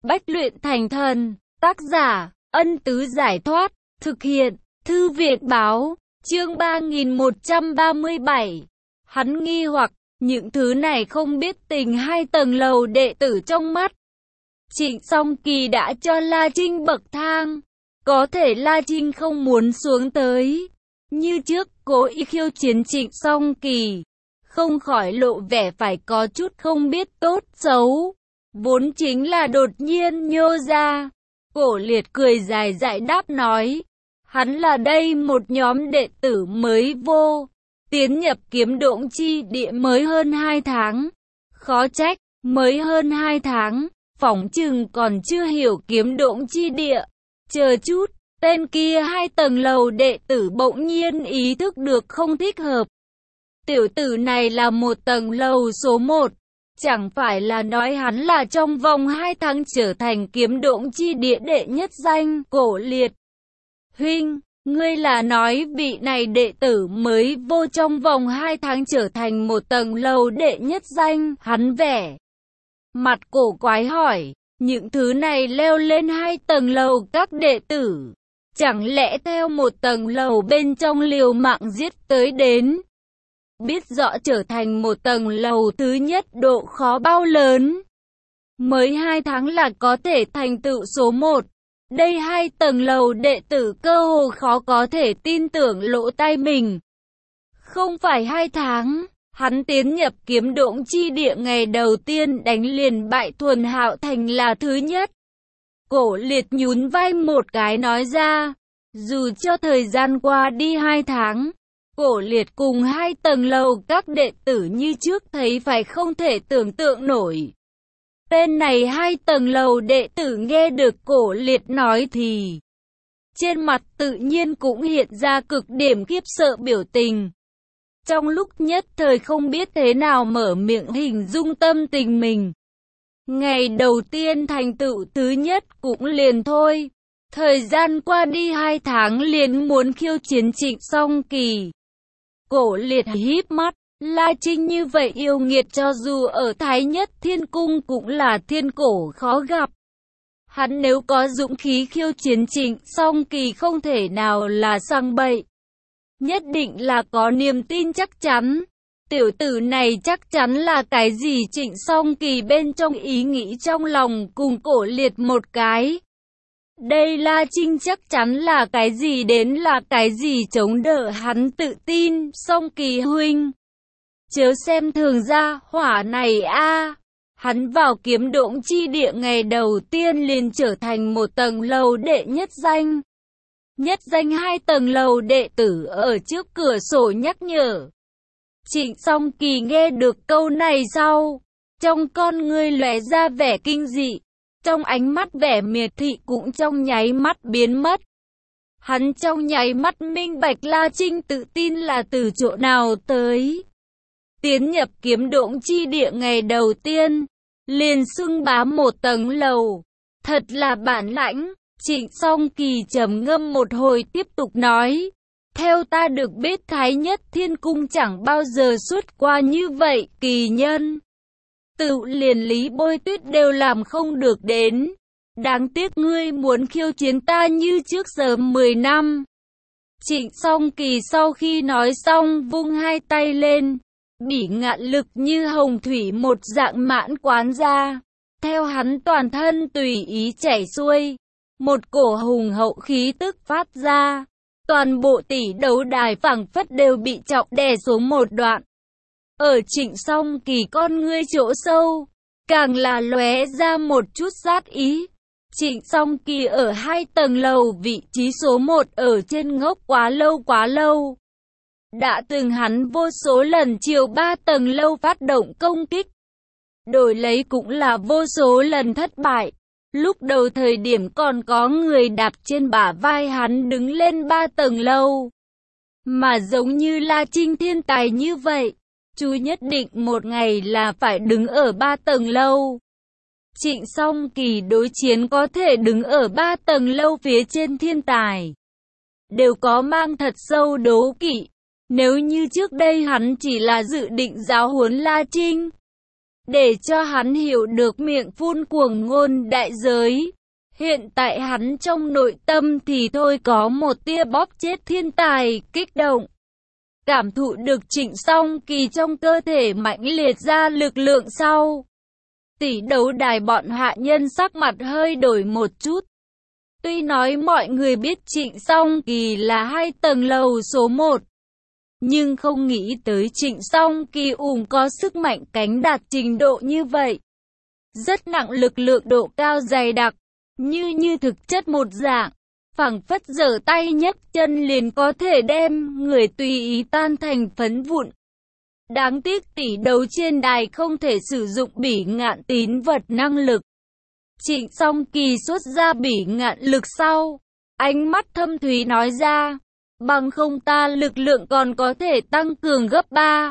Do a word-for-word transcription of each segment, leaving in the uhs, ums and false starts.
Bách luyện thành thần, tác giả, Ân Tứ Giải Thoát, thực hiện, Thư Việt Báo, chương ba nghìn một trăm ba mươi bảy. Hắn nghi hoặc, những thứ này không biết tình hai tầng lầu đệ tử trong mắt. Trịnh Song Kỳ đã cho La Trinh bậc thang, có thể La Trinh không muốn xuống tới. Như trước, cố ý khiêu chiến Trịnh Song Kỳ, không khỏi lộ vẻ phải có chút không biết tốt xấu. Vốn chính là đột nhiên nhô ra. Cổ Liệt cười dài dãi đáp nói, hắn là đây một nhóm đệ tử mới vô, tiến nhập kiếm độn chi địa mới hơn hai tháng. Khó trách, mới hơn hai tháng, phỏng chừng còn chưa hiểu kiếm độn chi địa. Chờ chút, tên kia hai tầng lầu đệ tử bỗng nhiên ý thức được không thích hợp. Tiểu tử này là một tầng lầu số một. Chẳng phải là nói hắn là trong vòng hai tháng trở thành kiếm độn chi địa đệ nhất danh. Cổ Liệt huynh, ngươi là nói vị này đệ tử mới vô trong vòng hai tháng trở thành một tầng lầu đệ nhất danh. Hắn vẻ mặt cổ quái hỏi, những thứ này leo lên hai tầng lầu các đệ tử, chẳng lẽ theo một tầng lầu bên trong liều mạng giết tới đến? Biết rõ trở thành một tầng lầu thứ nhất độ khó bao lớn. Mới hai tháng là có thể thành tựu số một. Đây hai tầng lầu đệ tử cơ hồ khó có thể tin tưởng lỗ tai mình. Không phải hai tháng, hắn tiến nhập kiếm độn chi địa ngày đầu tiên đánh liền bại Thuần Hạo Thành là thứ nhất. Cổ Liệt nhún vai một cái nói ra, dù cho thời gian qua đi hai tháng, Cổ Liệt cùng hai tầng lầu các đệ tử như trước thấy phải không thể tưởng tượng nổi. Tên này hai tầng lầu đệ tử nghe được Cổ Liệt nói thì trên mặt tự nhiên cũng hiện ra cực điểm khiếp sợ biểu tình. Trong lúc nhất thời không biết thế nào mở miệng hình dung tâm tình mình. Ngày đầu tiên thành tựu thứ nhất cũng liền thôi. Thời gian qua đi hai tháng liền muốn khiêu chiến Trịnh Song Kỳ. Cổ Liệt híp mắt, La Trinh như vậy yêu nghiệt cho dù ở Thái Nhất Thiên Cung cũng là thiên cổ khó gặp. Hắn nếu có dũng khí khiêu chiến Trịnh Song Kỳ không thể nào là sang bậy. Nhất định là có niềm tin chắc chắn. Tiểu tử này chắc chắn là cái gì Trịnh Song Kỳ bên trong ý nghĩ trong lòng cùng Cổ Liệt một cái. Đây La Trinh chắc chắn là cái gì đến là cái gì chống đỡ hắn tự tin. Song Kỳ huynh, chớ xem thường gia hỏa này a. Hắn vào kiếm độn chi địa ngày đầu tiên liền trở thành một tầng lầu đệ nhất danh. Nhất danh hai tầng lầu đệ tử ở trước cửa sổ nhắc nhở. Trịnh Song Kỳ nghe được câu này sau, trong con ngươi lóe ra vẻ kinh dị. Trong ánh mắt vẻ miệt thị cũng trong nháy mắt biến mất. Hắn trong nháy mắt minh bạch La Trinh tự tin là từ chỗ nào tới. Tiến nhập kiếm độn chi địa ngày đầu tiên, liền xưng bá một tầng lầu. Thật là bản lãnh. Trịnh Song Kỳ trầm ngâm một hồi tiếp tục nói. Theo ta được biết Thái Nhất Thiên Cung chẳng bao giờ xuất qua như vậy kỳ nhân. Tự liền Lý Bôi Tuyết đều làm không được đến. Đáng tiếc ngươi muốn khiêu chiến ta như trước giờ mười năm. Trịnh Song Kỳ sau khi nói xong vung hai tay lên. Bỉ ngạn lực như hồng thủy một dạng mãn quán ra. Theo hắn toàn thân tùy ý chảy xuôi. Một cổ hùng hậu khí tức phát ra. Toàn bộ tỷ đấu đài phảng phất đều bị trọng đè xuống một đoạn. Ở Trịnh Song Kỳ con ngươi chỗ sâu, càng là lóe ra một chút sát ý. Trịnh Song Kỳ ở hai tầng lầu vị trí số một ở trên ngốc quá lâu quá lâu. Đã từng hắn vô số lần chiều ba tầng lâu phát động công kích. Đổi lấy cũng là vô số lần thất bại. Lúc đầu thời điểm còn có người đạp trên bả vai hắn đứng lên ba tầng lâu. Mà giống như La Trinh thiên tài như vậy, chú nhất định một ngày là phải đứng ở ba tầng lâu. Trịnh Song Kỳ đối chiến có thể đứng ở ba tầng lâu phía trên thiên tài, đều có mang thật sâu đố kỵ. Nếu như trước đây hắn chỉ là dự định giáo huấn La Trinh, để cho hắn hiểu được miệng phun cuồng ngôn đại giới. Hiện tại hắn trong nội tâm thì thôi có một tia bóp chết thiên tài, kích động. Cảm thụ được Trịnh Song Kỳ trong cơ thể mãnh liệt ra lực lượng sau. Tỷ đấu đài bọn hạ nhân sắc mặt hơi đổi một chút. Tuy nói mọi người biết Trịnh Song Kỳ là hai tầng lầu số một, nhưng không nghĩ tới Trịnh Song Kỳ ủng có sức mạnh cánh đạt trình độ như vậy. Rất nặng lực lượng độ cao dày đặc, như như thực chất một dạng, phảng phất giở tay nhấc chân liền có thể đem người tùy ý tan thành phấn vụn. Đáng tiếc tỷ đấu trên đài không thể sử dụng bỉ ngạn tín vật năng lực. Trịnh Song Kỳ xuất ra bỉ ngạn lực sau, ánh mắt thâm thúy nói ra, bằng không ta lực lượng còn có thể tăng cường gấp ba.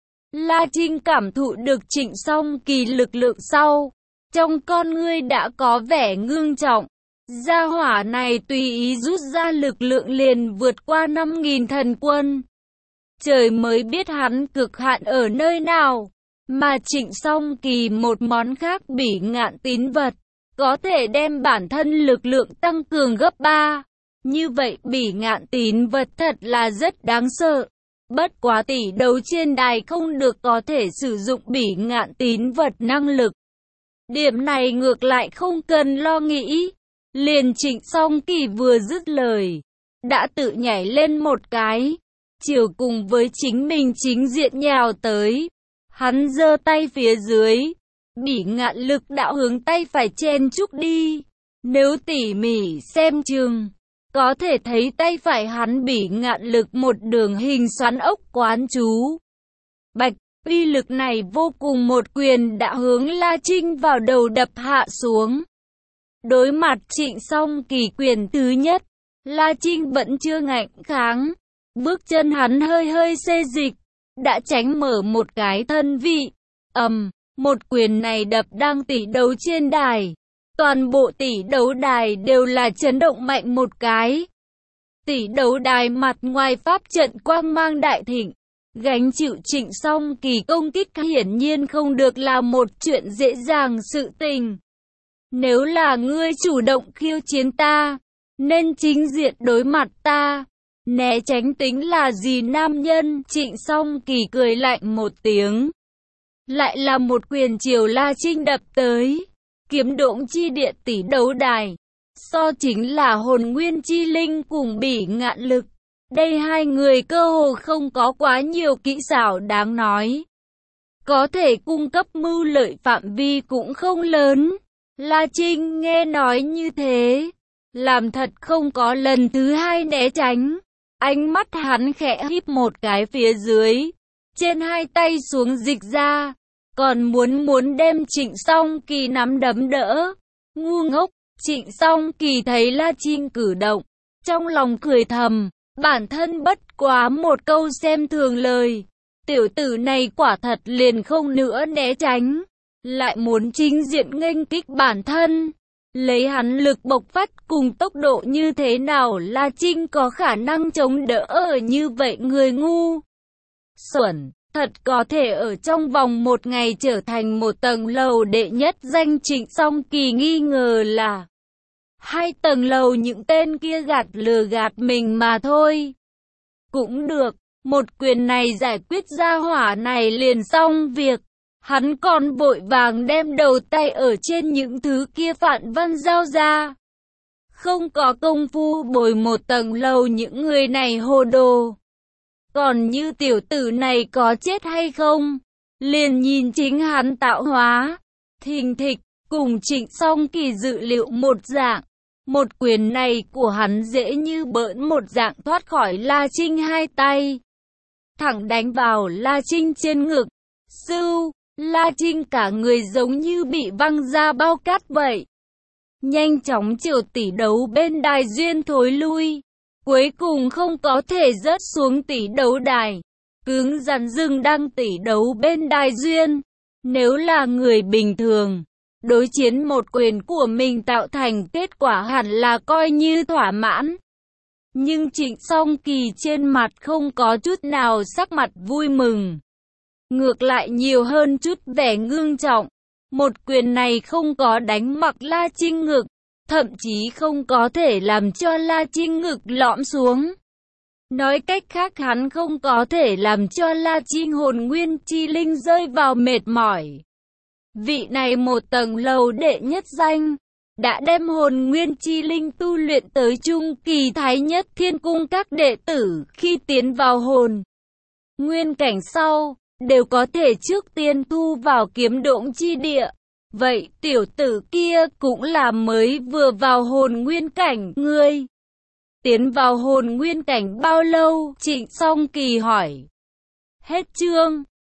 La Trinh cảm thụ được Trịnh Song Kỳ lực lượng sau, trong con ngươi đã có vẻ ngưng trọng. Gia hỏa này tùy ý rút ra lực lượng liền vượt qua năm nghìn thần quân. Trời mới biết hắn cực hạn ở nơi nào, mà Trịnh Song Kỳ một món khác bỉ ngạn tín vật, có thể đem bản thân lực lượng tăng cường gấp ba. Như vậy bỉ ngạn tín vật thật là rất đáng sợ. Bất quá tỷ đấu trên đài không được có thể sử dụng bỉ ngạn tín vật năng lực. Điểm này ngược lại không cần lo nghĩ. Liền Trịnh Song Kỳ vừa dứt lời, đã tự nhảy lên một cái, chiều cùng với chính mình chính diện nhào tới. Hắn giơ tay phía dưới, bỉ ngạn lực đạo hướng tay phải chen chúc đi. Nếu tỉ mỉ xem chừng, có thể thấy tay phải hắn bỉ ngạn lực một đường hình xoắn ốc quán chú. Bạch, uy lực này vô cùng, một quyền đã hướng La Trinh vào đầu đập hạ xuống. Đối mặt Trịnh Song Kỳ quyền thứ nhất, La Trinh vẫn chưa ngạnh kháng. Bước chân hắn hơi hơi xê dịch, đã tránh mở một cái thân vị. ầm, um, một quyền này đập đang tỷ đấu trên đài. Toàn bộ tỷ đấu đài đều là chấn động mạnh một cái. Tỷ đấu đài mặt ngoài pháp trận quang mang đại thịnh, gánh chịu Trịnh Song Kỳ công kích hiển nhiên không được là một chuyện dễ dàng sự tình. Nếu là ngươi chủ động khiêu chiến ta, nên chính diện đối mặt ta, né tránh tính là gì nam nhân? Trịnh Song Kỳ cười lạnh một tiếng, lại là một quyền chiều La Trinh đập tới. Kiếm độn chi địa tỷ đấu đài, so chính là hồn nguyên chi linh cùng bỉ ngạn lực. Đây hai người cơ hồ không có quá nhiều kỹ xảo đáng nói, có thể cung cấp mưu lợi phạm vi cũng không lớn. La Trinh nghe nói như thế, làm thật không có lần thứ hai né tránh. Ánh mắt hắn khẽ híp một cái phía dưới, trên hai tay xuống dịch ra, còn muốn muốn đem Trịnh Song Kỳ nắm đấm đỡ. Ngu ngốc. Trịnh Song Kỳ thấy La Trinh cử động, trong lòng cười thầm, bản thân bất quá một câu xem thường lời. Tiểu tử này quả thật liền không nữa né tránh, lại muốn chính diện nghênh kích bản thân. Lấy hắn lực bộc phát cùng tốc độ như thế nào La Trinh có khả năng chống đỡ ở như vậy? Người ngu xuẩn, thật có thể ở trong vòng một ngày trở thành một tầng lầu đệ nhất danh. Trịnh Song Kỳ nghi ngờ là hai tầng lầu những tên kia gạt lừa gạt mình mà thôi. Cũng được, một quyền này giải quyết gia hỏa này liền xong việc. Hắn còn vội vàng đem đầu tay ở trên những thứ kia phản văn giao ra. Không có công phu bồi một tầng lầu, những người này hồ đồ. Còn như tiểu tử này có chết hay không, liền nhìn chính hắn tạo hóa. Thình thịch, cùng Trịnh Song Kỳ dự liệu một dạng. Một quyền này của hắn dễ như bỡn một dạng thoát khỏi La Trinh hai tay, thẳng đánh vào La Trinh trên ngực. Sưu, La Trinh cả người giống như bị văng ra bao cát vậy, nhanh chóng chiều tỷ đấu bên đài duyên thối lui. Cuối cùng không có thể rớt xuống tỷ đấu đài, cứng rắn dừng đang tỷ đấu bên đài duyên. Nếu là người bình thường, đối chiến một quyền của mình tạo thành kết quả hẳn là coi như thỏa mãn. Nhưng Trịnh Song Kỳ trên mặt không có chút nào sắc mặt vui mừng. ngược lại nhiều hơn chút vẻ ngưng trọng. Một quyền này không có đánh mặc La Trinh ngực, thậm chí không có thể làm cho La Trinh ngực lõm xuống. Nói cách khác hắn không có thể làm cho La Trinh hồn nguyên chi linh rơi vào mệt mỏi. Vị này một tầng lầu đệ nhất danh, đã đem hồn nguyên chi linh tu luyện tới trung kỳ thái nhất thiên cung các đệ tử khi tiến vào hồn nguyên cảnh sau, đều có thể trước tiên thu vào kiếm độn chi địa. Vậy tiểu tử kia cũng là mới vừa vào hồn nguyên cảnh, ngươi tiến vào hồn nguyên cảnh bao lâu? Trịnh Song Kỳ hỏi. Hết chương.